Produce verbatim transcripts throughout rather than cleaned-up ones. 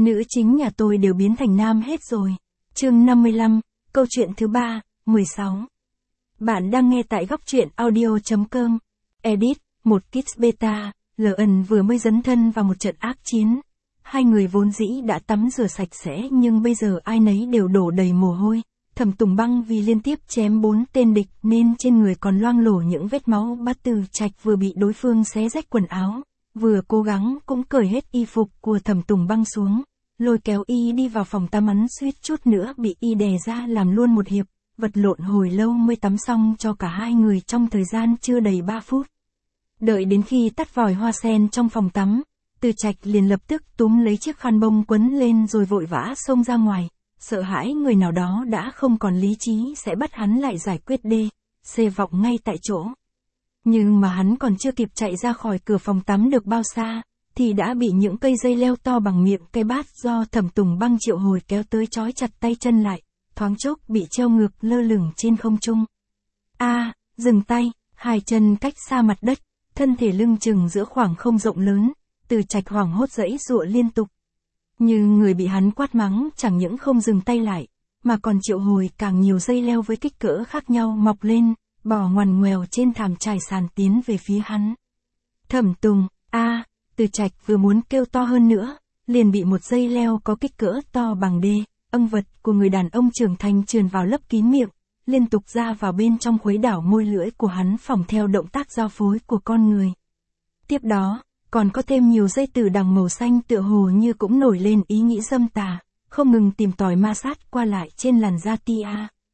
Nữ chính nhà tôi đều biến thành nam hết rồi. Chương năm mươi lăm, câu chuyện thứ ba, mười sáu. Bạn đang nghe tại góc truyện audio.com. Edit, một Kids Beta, lờ en vừa mới dấn thân vào một trận ác chiến. Hai người vốn dĩ đã tắm rửa sạch sẽ nhưng bây giờ ai nấy đều đổ đầy mồ hôi. Thẩm Tùng Băng vì liên tiếp chém bốn tên địch nên trên người còn loang lổ những vết máu. Bát Từ Trạch vừa bị đối phương xé rách quần áo, vừa cố gắng cũng cởi hết y phục của Thẩm Tùng Băng xuống, lôi kéo y đi vào phòng tắm, hắn suýt chút nữa bị y đè ra làm luôn một hiệp, vật lộn hồi lâu mới tắm xong cho cả hai người trong thời gian chưa đầy ba phút. Đợi đến khi tắt vòi hoa sen trong phòng tắm, Từ Trạch liền lập tức túm lấy chiếc khăn bông quấn lên rồi vội vã xông ra ngoài, sợ hãi người nào đó đã không còn lý trí sẽ bắt hắn lại giải quyết đê, xê vọng ngay tại chỗ. Nhưng mà hắn còn chưa kịp chạy ra khỏi cửa phòng tắm được bao xa, thì đã bị những cây dây leo to bằng miệng cây bát do Thẩm Tùng Băng triệu hồi kéo tới trói chặt tay chân lại, thoáng chốc bị treo ngược lơ lửng trên không trung. A, à, dừng tay, hai chân cách xa mặt đất, thân thể lưng chừng giữa khoảng không rộng lớn, Từ Trạch hoảng hốt giãy giụa liên tục. Nhưng người bị hắn quát mắng chẳng những không dừng tay lại, mà còn triệu hồi càng nhiều dây leo với kích cỡ khác nhau mọc lên, bò ngoằn ngoèo trên thảm trải sàn tiến về phía hắn. Thẩm Tùng, a, à, Từ Trạch vừa muốn kêu to hơn nữa, liền bị một dây leo có kích cỡ to bằng đê, âng vật của người đàn ông trưởng thành trườn vào lấp kín miệng, liên tục ra vào bên trong khuấy đảo môi lưỡi của hắn phỏng theo động tác giao phối của con người. Tiếp đó, còn có thêm nhiều dây tử đằng màu xanh tựa hồ như cũng nổi lên ý nghĩ dâm tà, không ngừng tìm tòi ma sát qua lại trên làn da tia,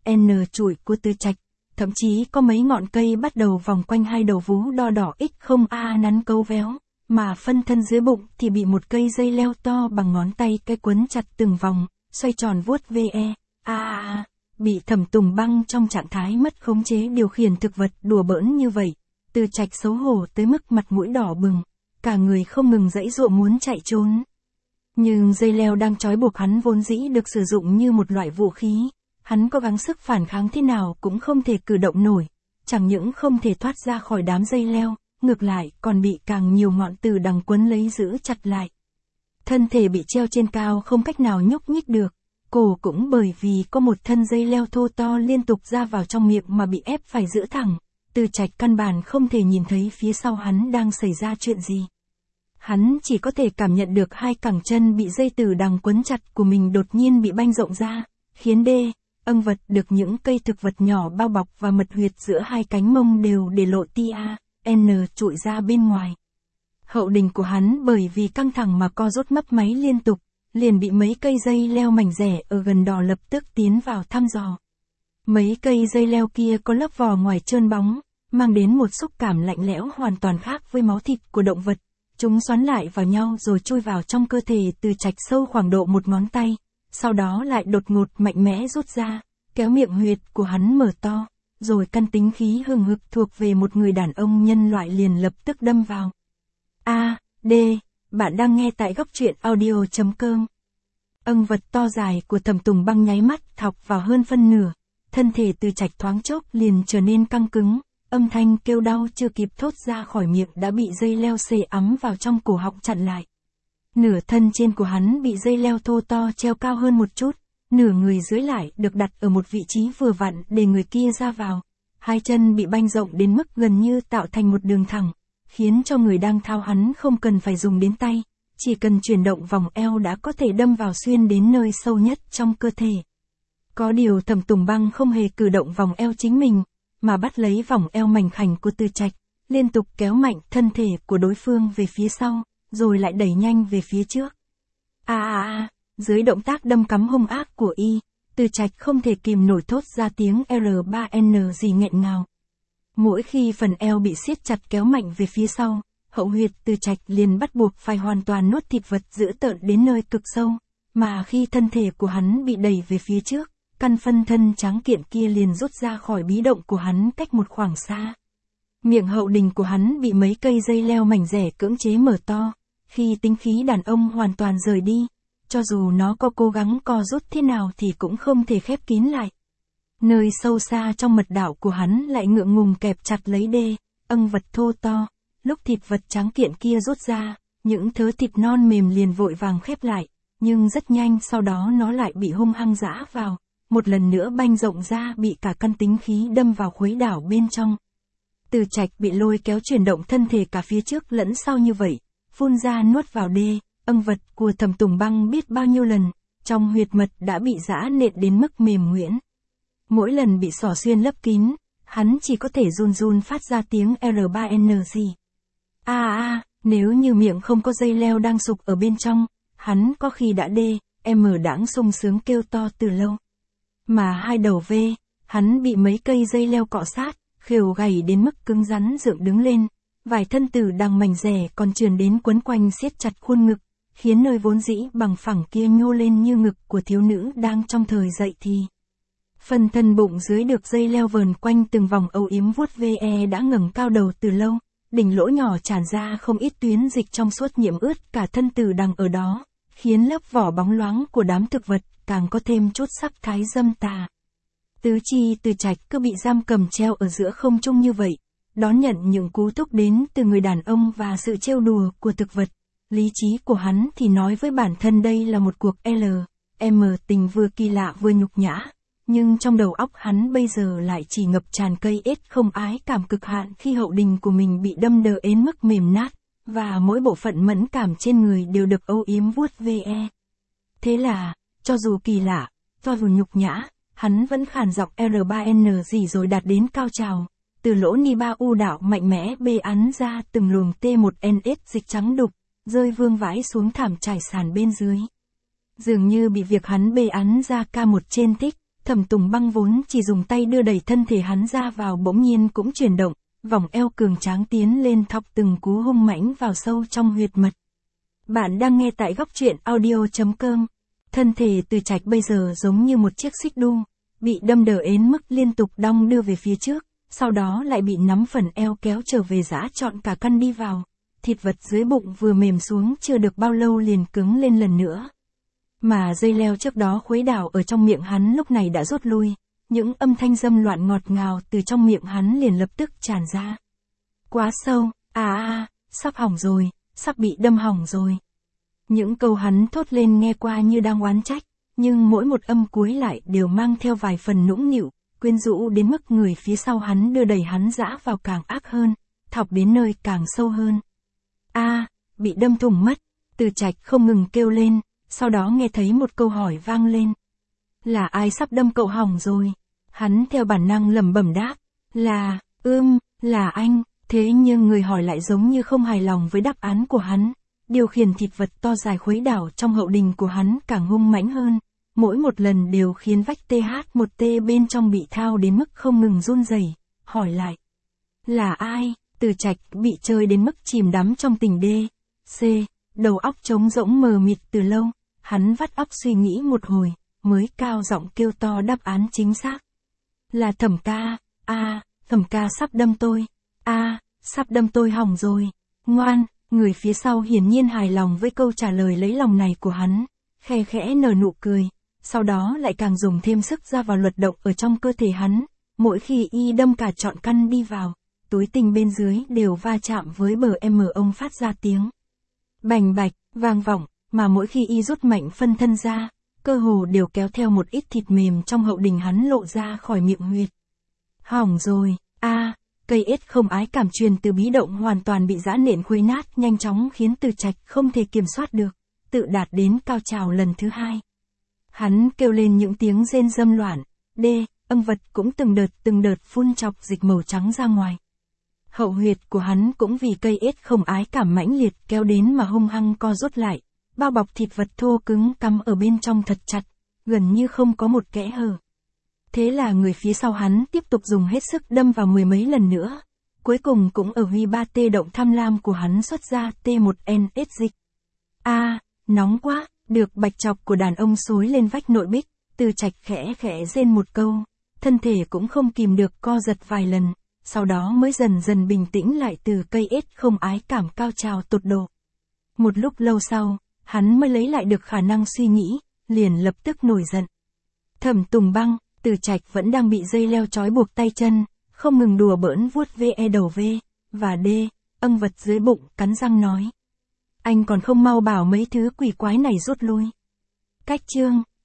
N trụi của Từ Trạch. Thậm chí có mấy ngọn cây bắt đầu vòng quanh hai đầu vú đo đỏ x không a nắn cấu véo, mà phân thân dưới bụng thì bị một cây dây leo to bằng ngón tay cái quấn chặt từng vòng, xoay tròn vuốt ve, a a a, bị Thẩm Tùng Băng trong trạng thái mất khống chế điều khiển thực vật đùa bỡn như vậy, Từ Trạch xấu hổ tới mức mặt mũi đỏ bừng, cả người không ngừng giãy giụa muốn chạy trốn. Nhưng dây leo đang trói buộc hắn vốn dĩ được sử dụng như một loại vũ khí. Hắn có gắng sức phản kháng thế nào cũng không thể cử động nổi, chẳng những không thể thoát ra khỏi đám dây leo, ngược lại còn bị càng nhiều ngọn tử đằng quấn lấy giữ chặt lại. Thân thể bị treo trên cao không cách nào nhúc nhích được, cổ cũng bởi vì có một thân dây leo thô to liên tục ra vào trong miệng mà bị ép phải giữ thẳng. Từ Trạch căn bản không thể nhìn thấy phía sau hắn đang xảy ra chuyện gì. Hắn chỉ có thể cảm nhận được hai cẳng chân bị dây tử đằng quấn chặt của mình đột nhiên bị banh rộng ra, khiến đê, âng vật được những cây thực vật nhỏ bao bọc và mật huyệt giữa hai cánh mông đều để lộ tia, N trụi ra bên ngoài. Hậu đình của hắn bởi vì căng thẳng mà co rút mấp máy liên tục, liền bị mấy cây dây leo mảnh rẻ ở gần đó lập tức tiến vào thăm dò. Mấy cây dây leo kia có lớp vỏ ngoài trơn bóng, mang đến một xúc cảm lạnh lẽo hoàn toàn khác với máu thịt của động vật. Chúng xoắn lại vào nhau rồi chui vào trong cơ thể Từ Trạch sâu khoảng độ một ngón tay, sau đó lại đột ngột mạnh mẽ rút ra, kéo miệng huyệt của hắn mở to, rồi căn tính khí hừng hực thuộc về một người đàn ông nhân loại liền lập tức đâm vào. A, D, bạn đang nghe tại góc truyện audio.com. Âng vật to dài của Thẩm Tùng Băng nháy mắt thọc vào hơn phân nửa, thân thể Từ Trạch thoáng chốc liền trở nên căng cứng. Âm thanh kêu đau chưa kịp thốt ra khỏi miệng đã bị dây leo xề ấm vào trong cổ họng chặn lại. Nửa thân trên của hắn bị dây leo thô to treo cao hơn một chút, nửa người dưới lại được đặt ở một vị trí vừa vặn để người kia ra vào. Hai chân bị banh rộng đến mức gần như tạo thành một đường thẳng, khiến cho người đang thao hắn không cần phải dùng đến tay, chỉ cần chuyển động vòng eo đã có thể đâm vào xuyên đến nơi sâu nhất trong cơ thể. Có điều Thẩm Tùng Băng không hề cử động vòng eo chính mình, mà bắt lấy vòng eo mảnh khảnh của Từ Trạch, liên tục kéo mạnh thân thể của đối phương về phía sau, rồi lại đẩy nhanh về phía trước. A a a, dưới động tác đâm cắm hung ác của y, Từ Trạch không thể kìm nổi thốt ra tiếng R ba N gì nghẹn ngào. Mỗi khi phần eo bị siết chặt kéo mạnh về phía sau, hậu huyệt Từ Trạch liền bắt buộc phải hoàn toàn nuốt thịt vật dữ tợn đến nơi cực sâu, mà khi thân thể của hắn bị đẩy về phía trước, căn phân thân tráng kiện kia liền rút ra khỏi bí động của hắn cách một khoảng xa. Miệng hậu đình của hắn bị mấy cây dây leo mảnh rẻ cưỡng chế mở to, khi tính khí đàn ông hoàn toàn rời đi, cho dù nó có cố gắng co rút thế nào thì cũng không thể khép kín lại. Nơi sâu xa trong mật đảo của hắn lại ngượng ngùng kẹp chặt lấy đê, âng vật thô to, lúc thịt vật tráng kiện kia rút ra, những thớ thịt non mềm liền vội vàng khép lại, nhưng rất nhanh sau đó nó lại bị hung hăng giã vào, một lần nữa banh rộng ra bị cả căn tính khí đâm vào khuấy đảo bên trong. Từ Trạch bị lôi kéo chuyển động thân thể cả phía trước lẫn sau như vậy, phun ra nuốt vào đê, âng vật của Thẩm Tùng Băng biết bao nhiêu lần, trong huyệt mật đã bị giã nện đến mức mềm nhũn. Mỗi lần bị xỏ xuyên lấp kín, hắn chỉ có thể run run phát ra tiếng R ba N G. A a, nếu như miệng không có dây leo đang sụp ở bên trong, hắn có khi đã đê, M đãng sung sướng kêu to từ lâu. Mà hai đầu V, hắn bị mấy cây dây leo cọ sát, khều gầy đến mức cứng rắn dựng đứng lên, vài thân tử đằng mảnh rẻ còn trườn đến quấn quanh siết chặt khuôn ngực, khiến nơi vốn dĩ bằng phẳng kia nhô lên như ngực của thiếu nữ đang trong thời dậy thì. Phần thân bụng dưới được dây leo vờn quanh từng vòng âu yếm vuốt ve đã ngẩng cao đầu từ lâu, đỉnh lỗ nhỏ tràn ra không ít tuyến dịch trong suốt nhiễm ướt cả thân tử đằng ở đó, khiến lớp vỏ bóng loáng của đám thực vật càng có thêm chút sắc thái dâm tà. Tứ chi Từ Trạch cứ bị giam cầm treo ở giữa không trung như vậy, đón nhận những cú thúc đến từ người đàn ông và sự trêu đùa của thực vật. Lý trí của hắn thì nói với bản thân đây là một cuộc L, M tình vừa kỳ lạ vừa nhục nhã, nhưng trong đầu óc hắn bây giờ lại chỉ ngập tràn cây ết không ái cảm cực hạn khi hậu đình của mình bị đâm đờ đến mức mềm nát, và mỗi bộ phận mẫn cảm trên người đều được âu yếm vuốt ve. Thế là, cho dù kỳ lạ, cho dù nhục nhã, hắn vẫn khàn giọng R ba N gì rồi đạt đến cao trào, từ lỗ ni ba u đạo mạnh mẽ bê án ra từng luồng T một N S dịch trắng đục, rơi vương vãi xuống thảm trải sàn bên dưới. Dường như bị việc hắn bê án ra ca một trên thích, Thẩm Tùng Băng vốn chỉ dùng tay đưa đẩy thân thể hắn ra vào bỗng nhiên cũng chuyển động, vòng eo cường tráng tiến lên thọc từng cú hung mãnh vào sâu trong huyệt mật. Bạn đang nghe tại góc truyện audio.com. Thân thể Từ Trạch bây giờ giống như một chiếc xích đu, bị đâm đờ đến mức liên tục đong đưa về phía trước, sau đó lại bị nắm phần eo kéo trở về giã trọn cả căn đi vào. Thịt vật dưới bụng vừa mềm xuống chưa được bao lâu liền cứng lên lần nữa. Mà dây leo trước đó khuấy đảo ở trong miệng hắn lúc này đã rút lui, những âm thanh dâm loạn ngọt ngào từ trong miệng hắn liền lập tức tràn ra. Quá sâu, à à, sắp hỏng rồi, sắp bị đâm hỏng rồi. Những câu hắn thốt lên nghe qua như đang oán trách, nhưng mỗi một âm cuối lại đều mang theo vài phần nũng nịu, quyến rũ đến mức người phía sau hắn đưa đẩy hắn dã vào càng ác hơn, thọc đến nơi càng sâu hơn. A, à, bị đâm thủng mất, Từ Trạch không ngừng kêu lên, sau đó nghe thấy một câu hỏi vang lên. Là ai sắp đâm cậu hỏng rồi? Hắn theo bản năng lẩm bẩm đáp, là, ưm, là anh, thế nhưng người hỏi lại giống như không hài lòng với đáp án của hắn. Điều khiển thịt vật to dài khuấy đảo trong hậu đình của hắn càng hung mãnh hơn, mỗi một lần đều khiến vách T H một T bên trong bị thao đến mức không ngừng run rẩy. Hỏi lại, là ai? Từ Trạch bị chơi đến mức chìm đắm trong tình D, C, đầu óc trống rỗng mờ mịt từ lâu, hắn vắt óc suy nghĩ một hồi, mới cao giọng kêu to đáp án chính xác. Là Thẩm ca, a, à, Thẩm ca sắp đâm tôi, a, à, sắp đâm tôi hỏng rồi, ngoan. Người phía sau hiển nhiên hài lòng với câu trả lời lấy lòng này của hắn, khe khẽ nở nụ cười, sau đó lại càng dùng thêm sức ra vào luật động ở trong cơ thể hắn, mỗi khi y đâm cả trọn căn đi vào, túi tinh bên dưới đều va chạm với bờ M ông phát ra tiếng bành bạch, vang vọng, mà mỗi khi y rút mạnh phân thân ra, cơ hồ đều kéo theo một ít thịt mềm trong hậu đình hắn lộ ra khỏi miệng huyệt. Hỏng rồi, a à, cây ết không ái cảm truyền từ bí động hoàn toàn bị giã nện khuấy nát nhanh chóng khiến Từ Trạch không thể kiểm soát được, tự đạt đến cao trào lần thứ hai. Hắn kêu lên những tiếng rên dâm loạn, D, âng vật cũng từng đợt từng đợt phun chọc dịch màu trắng ra ngoài. Hậu huyệt của hắn cũng vì cây ết không ái cảm mãnh liệt kéo đến mà hung hăng co rút lại, bao bọc thịt vật thô cứng cắm ở bên trong thật chặt, gần như không có một kẽ hở. Thế là người phía sau hắn tiếp tục dùng hết sức đâm vào mười mấy lần nữa, cuối cùng cũng ở huy ba T động tham lam của hắn xuất ra T một N S dịch. A, à, nóng quá, được bạch chọc của đàn ông xối lên vách nội bích, Từ Trạch khẽ khẽ rên một câu, thân thể cũng không kìm được co giật vài lần, sau đó mới dần dần bình tĩnh lại từ cây ết không ái cảm cao trào tột độ. Một lúc lâu sau, hắn mới lấy lại được khả năng suy nghĩ, liền lập tức nổi giận. Thẩm Tùng Băng, Từ Trạch vẫn đang bị dây leo trói buộc tay chân, không ngừng đùa bỡn vuốt ve đầu V, và D, âng vật dưới bụng, cắn răng nói. Anh còn không mau bảo mấy thứ quỷ quái này rút lui, Cách chương